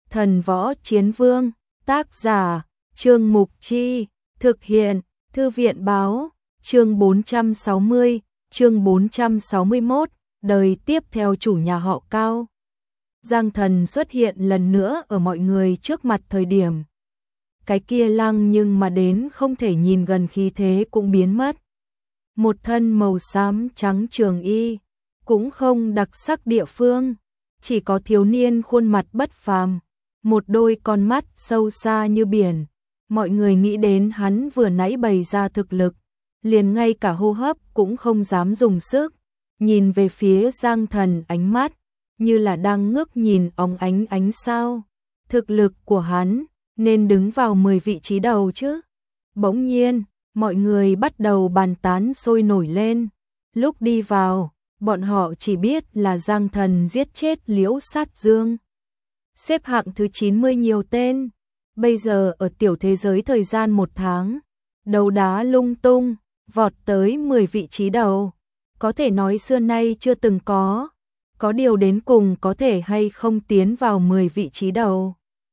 Thần Võ Chiến Vương, tác giả, Trương Mục Chi, thực hiện, Thư viện báo, chương 460, chương 461, đời tiếp theo chủ nhà họ Cao. Giang Thần xuất hiện lần nữa ở mọi người trước mặt thời điểm. Cái kia lăng nhưng mà đến không thể nhìn gần khí thế cũng biến mất. Một thân màu xám trắng trường y, cũng không đặc sắc địa phương, chỉ có thiếu niên khuôn mặt bất phàm, một đôi con mắt sâu xa như biển. Mọi người nghĩ đến hắn vừa nãy bày ra thực lực, liền ngay cả hô hấp cũng không dám dùng sức, nhìn về phía Giang Thần ánh mắt như là đang ngước nhìn óng ánh sao. Thực lực của hắn nên đứng vào 10 vị trí đầu chứ. Bỗng nhiên, mọi người bắt đầu bàn tán sôi nổi lên. Lúc đi vào, bọn họ chỉ biết là Giang Thần giết chết Liễu Sát Dương, xếp hạng thứ 90 nhiều tên. Bây giờ ở tiểu thế giới thời gian 1 tháng, đấu đá lung tung, vọt tới 10 vị trí đầu. Có thể nói xưa nay chưa từng có điều đến cùng có thể hay không tiến vào 10 vị trí đầu.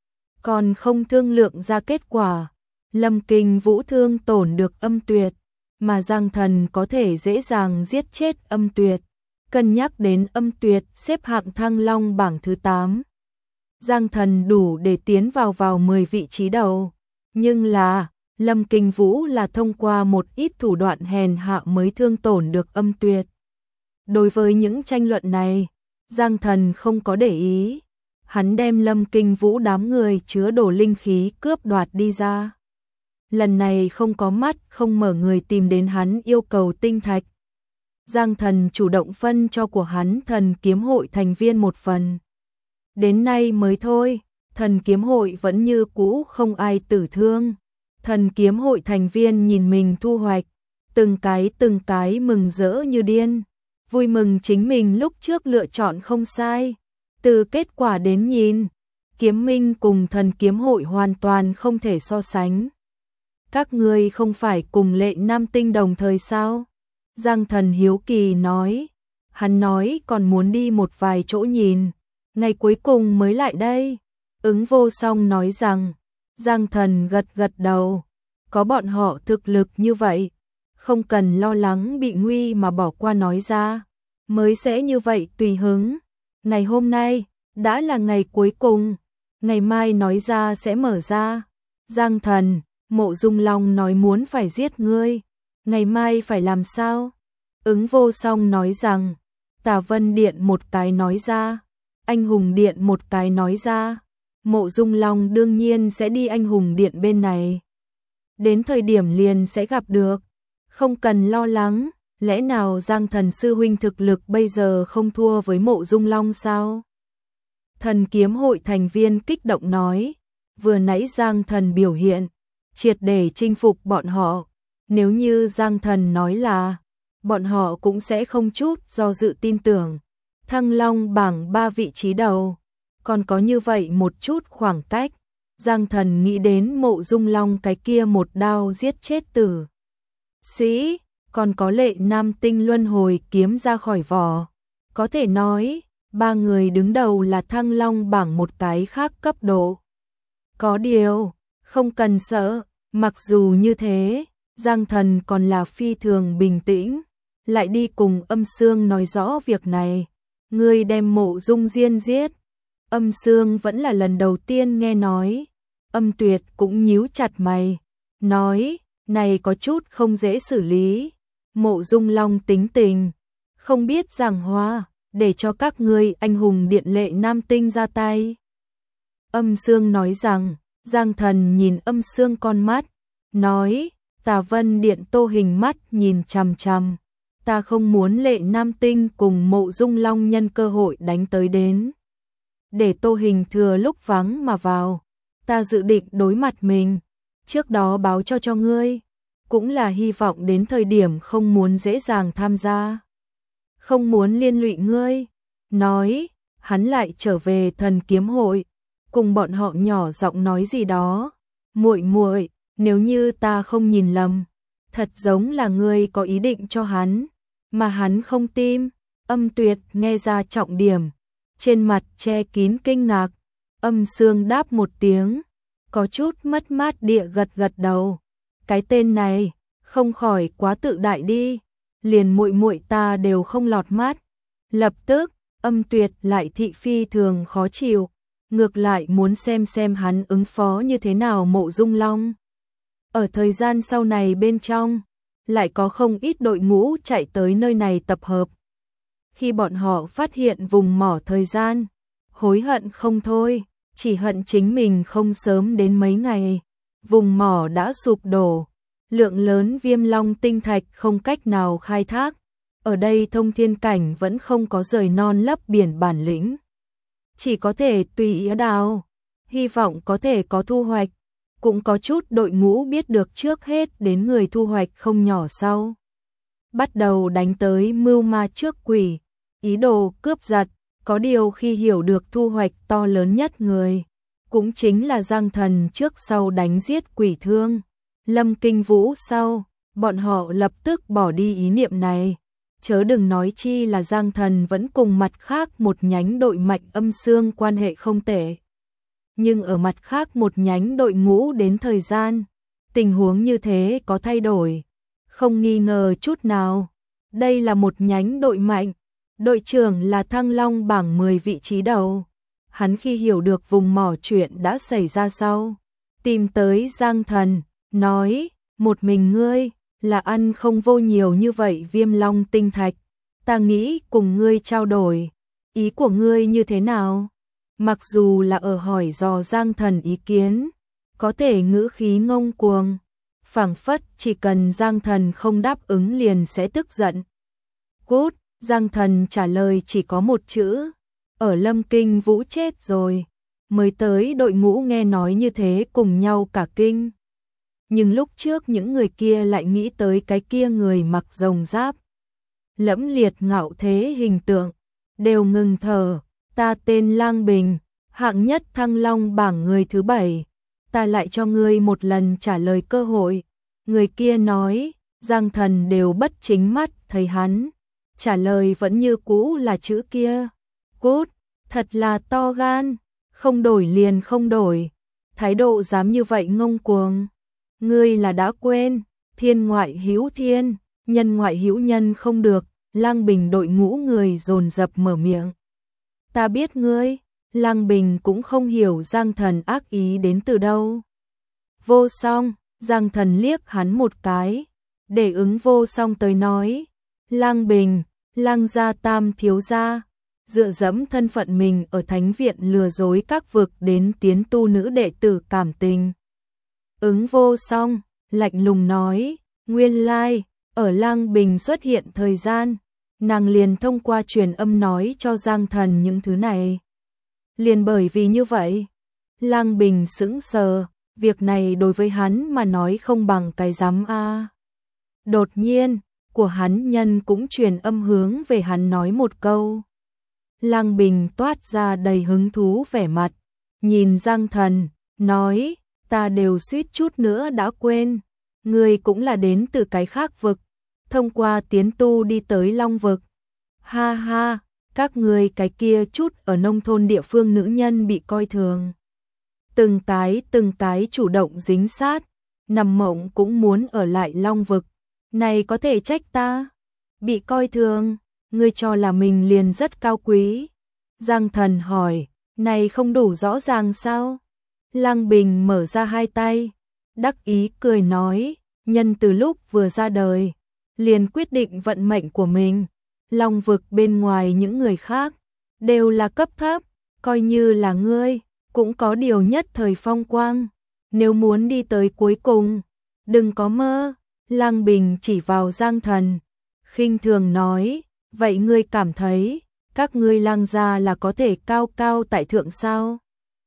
Còn không thương lượng ra kết quả, Lâm Kinh Vũ thương tổn được Âm Tuyệt, mà Giang Thần có thể dễ dàng giết chết Âm Tuyệt. Cân nhắc đến Âm Tuyệt xếp hạng Thăng Long bảng thứ 8. Giang Thần đủ để tiến vào 10 vị trí đầu, nhưng là Lâm Kinh Vũ là thông qua một ít thủ đoạn hèn hạ mới thương tổn được Âm Tuyệt. Đối với những tranh luận này, Giang Thần không có để ý, hắn đem Lâm Kinh Vũ đám người chứa đồ linh khí cướp đoạt đi ra. Lần này không có mắt không mở người tìm đến hắn yêu cầu tinh thạch. Giang Thần chủ động phân cho của hắn Thần Kiếm Hội thành viên một phần. Đến nay mới thôi, Thần Kiếm Hội vẫn như cũ không ai tử thương. Thần Kiếm Hội thành viên nhìn mình thu hoạch, từng cái mừng rỡ như điên, vui mừng chính mình lúc trước lựa chọn không sai. Từ kết quả đến nhìn, Kiếm Minh cùng Thần Kiếm Hội hoàn toàn không thể so sánh. Các ngươi không phải cùng Lệ Nam Tinh đồng thời sao? Giang Thần hiếu kỳ nói. Hắn nói còn muốn đi một vài chỗ nhìn, ngày cuối cùng mới lại đây. Ứng Vô Song nói rằng. Giang Thần gật đầu. Có bọn họ thực lực như vậy, không cần lo lắng bị nguy mà bỏ qua nói ra, mới sẽ như vậy tùy hứng. Ngày hôm nay đã là ngày cuối cùng, ngày mai nói ra sẽ mở ra. Giang Thần, Mộ Dung Long nói muốn phải giết ngươi, ngày mai phải làm sao? Ứng Vô Song nói rằng. Tà Vân Điện một cái nói ra, Anh Hùng Điện một cái nói ra. Mộ Dung Long đương nhiên sẽ đi Anh Hùng Điện bên này. Đến thời điểm liền sẽ gặp được, không cần lo lắng. Lẽ nào Giang Thần sư huynh thực lực bây giờ không thua với Mộ Dung Long sao? Thần Kiếm Hội thành viên kích động nói. Vừa nãy Giang Thần biểu hiện triệt để chinh phục bọn họ. Nếu như Giang Thần nói là, bọn họ cũng sẽ không chút do dự tin tưởng. Thăng Long bảng 3 vị trí đầu, còn có như vậy một chút khoảng cách. Giang Thần nghĩ đến Mộ Dung Long cái kia một đao giết chết tử sĩ, còn có Lệ Nam Tinh luân hồi kiếm ra khỏi vỏ. Có thể nói, 3 người đứng đầu là Thăng Long bảng một cái khác cấp độ. Có điều, không cần sợ, mặc dù như thế, Giang Thần còn là phi thường bình tĩnh, lại đi cùng Âm Sương nói rõ việc này. Ngươi đem Mộ Dung Diên giết. Âm Sương vẫn là lần đầu tiên nghe nói. Âm Tuyệt cũng nhíu chặt mày, nói, này có chút không dễ xử lý. Mộ Dung Long tính tình, không biết giảng hòa, để cho các ngươi Anh Hùng Điện Lệ Nam Tinh ra tay. Âm Sương nói rằng. Giang Thần nhìn Âm Sương con mắt, nói, Tà Vân Điện Tô Hình mắt nhìn chằm chằm. Ta không muốn Lệ Nam Tinh cùng Mộ Dung Long nhân cơ hội đánh tới đến. Để Tô Hình thừa lúc vắng mà vào. Ta dự định đối mặt mình, trước đó báo cho ngươi. Cũng là hy vọng đến thời điểm không muốn dễ dàng tham gia, không muốn liên lụy ngươi. Nói, hắn lại trở về Thần Kiếm Hội, cùng bọn họ nhỏ giọng nói gì đó. Muội muội, nếu như ta không nhìn lầm, thật giống là ngươi có ý định cho hắn, mà hắn không tin. Âm Tuyệt nghe ra trọng điểm, trên mặt che kín kinh ngạc. Âm Sương đáp một tiếng, có chút mất mát địa gật gật đầu. Cái tên này, không khỏi quá tự đại đi, liền muội muội ta đều không lọt mắt. Lập tức, Âm Tuyệt lại thị phi thường khó chịu, ngược lại muốn xem hắn ứng phó như thế nào Mộ Dung Long. Ở thời gian sau này bên trong, lại có không ít đội ngũ chạy tới nơi này tập hợp. Khi bọn họ phát hiện vùng mỏ thời gian, hối hận không thôi, chỉ hận chính mình không sớm đến mấy ngày. Vùng mỏ đã sụp đổ, lượng lớn viêm long tinh thạch không cách nào khai thác. Ở đây Thông Thiên Cảnh vẫn không có rời non lấp biển bản lĩnh. Chỉ có thể tùy ý đào, hy vọng có thể có thu hoạch. Cũng có chút đội ngũ biết được trước hết đến người thu hoạch không nhỏ sau. Bắt đầu đánh tới mưu ma trước quỷ, ý đồ cướp giật, có điều khi hiểu được thu hoạch to lớn nhất người, cũng chính là Giang Thần trước sau đánh giết quỷ thương, Lâm Kinh Vũ sau, bọn họ lập tức bỏ đi ý niệm này. Chớ đừng nói chi là Giang Thần vẫn cùng mặt khác một nhánh đội mạnh Âm Sương quan hệ không tệ. Nhưng ở mặt khác một nhánh đội ngũ đến thời gian, tình huống như thế có thay đổi, không nghi ngờ chút nào. Đây là một nhánh đội mạnh, đội trưởng là Thăng Long bảng 10 vị trí đầu. Hắn khi hiểu được vùng mỏ chuyện đã xảy ra sau, tìm tới Giang Thần, nói, một mình ngươi, là ăn không vô nhiều như vậy viêm long tinh thạch, ta nghĩ cùng ngươi trao đổi, ý của ngươi như thế nào? Mặc dù là ở hỏi dò Giang Thần ý kiến, có thể ngữ khí ngông cuồng, phảng phất chỉ cần Giang Thần không đáp ứng liền sẽ tức giận. Cút, Giang Thần trả lời chỉ có một chữ, ở Lâm Kinh Vũ chết rồi, mới tới đội ngũ nghe nói như thế cùng nhau cả kinh. Nhưng lúc trước những người kia lại nghĩ tới cái kia người mặc rồng giáp, lẫm liệt ngạo thế hình tượng, đều ngừng thở. Ta tên Lang Bình, hạng nhất Thăng Long bảng người thứ 7, ta lại cho ngươi một lần trả lời cơ hội. Người kia nói, Giang Thần đều bất chính mắt thấy hắn, trả lời vẫn như cũ là chữ kia. Cút, thật là to gan, không đổi liền không đổi, thái độ dám như vậy ngông cuồng. Ngươi là đã quên, thiên ngoại hữu thiên, nhân ngoại hữu nhân không được. Lang Bình đội ngũ người dồn dập mở miệng. Ta biết ngươi, Lang Bình cũng không hiểu Giang Thần ác ý đến từ đâu. Vô Song, Giang Thần liếc hắn một cái, để ứng Vô Song tới nói, Lang Bình, Lang gia tam thiếu gia, dựa dẫm thân phận mình ở thánh viện lừa dối các vực đến tiến tu nữ đệ tử cảm tình. Ứng Vô Song, lạnh lùng nói, nguyên lai, ở Lang Bình xuất hiện thời gian, nàng liền thông qua truyền âm nói cho Giang Thần những thứ này. Liền bởi vì như vậy, Lang Bình sững sờ, việc này đối với hắn mà nói không bằng cái rắm a. Đột nhiên, của hắn nhân cũng truyền âm hướng về hắn nói một câu. Lang Bình toát ra đầy hứng thú vẻ mặt, nhìn Giang Thần, nói, ta đều suýt chút nữa đã quên, ngươi cũng là đến từ cái khác vực, thông qua tiến tu đi tới Long vực. Ha ha, các ngươi cái kia chút ở nông thôn địa phương nữ nhân bị coi thường. Từng cái chủ động dính sát, nằm mộng cũng muốn ở lại Long vực. Này có thể trách ta? Bị coi thường, ngươi cho là mình liền rất cao quý. Giang Thần hỏi, này không đủ rõ ràng sao? Lang Bình mở ra hai tay, đắc ý cười nói, nhân từ lúc vừa ra đời, liền quyết định vận mệnh của mình. Long vực bên ngoài những người khác, đều là cấp thấp, coi như là ngươi, cũng có điều nhất thời phong quang. Nếu muốn đi tới cuối cùng, đừng có mơ. Lang Bình chỉ vào Giang Thần, khinh thường nói, vậy ngươi cảm thấy, các ngươi Lang gia là có thể cao cao tại thượng sao?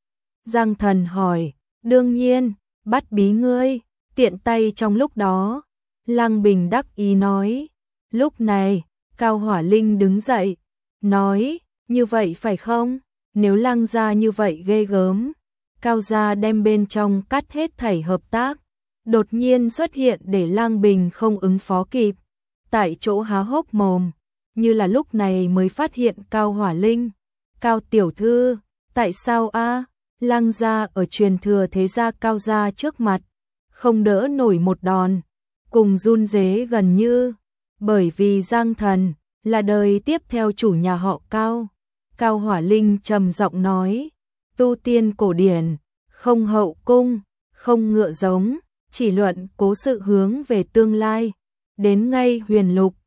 Giang Thần hỏi, đương nhiên, bắt bí ngươi, tiện tay trong lúc đó. Lang Bình đắc ý nói, lúc này, Cao Hỏa Linh đứng dậy, nói, như vậy phải không? Nếu Lang gia như vậy ghê gớm, Cao gia đem bên trong cắt hết thảy hợp tác, đột nhiên xuất hiện để Lang Bình không ứng phó kịp, tại chỗ há hốc mồm, như là lúc này mới phát hiện Cao Hỏa Linh. Cao tiểu thư, tại sao a? Lăng gia ở truyền thừa thế gia Cao gia trước mặt, không đỡ nổi một đòn, cùng run rế gần như, bởi vì Giang Thần là đời tiếp theo chủ nhà họ Cao. Cao Hỏa Linh trầm giọng nói, tu tiên cổ điển, không hậu cung, không ngựa giống, chỉ luận cố sự hướng về tương lai, đến ngay huyền lục,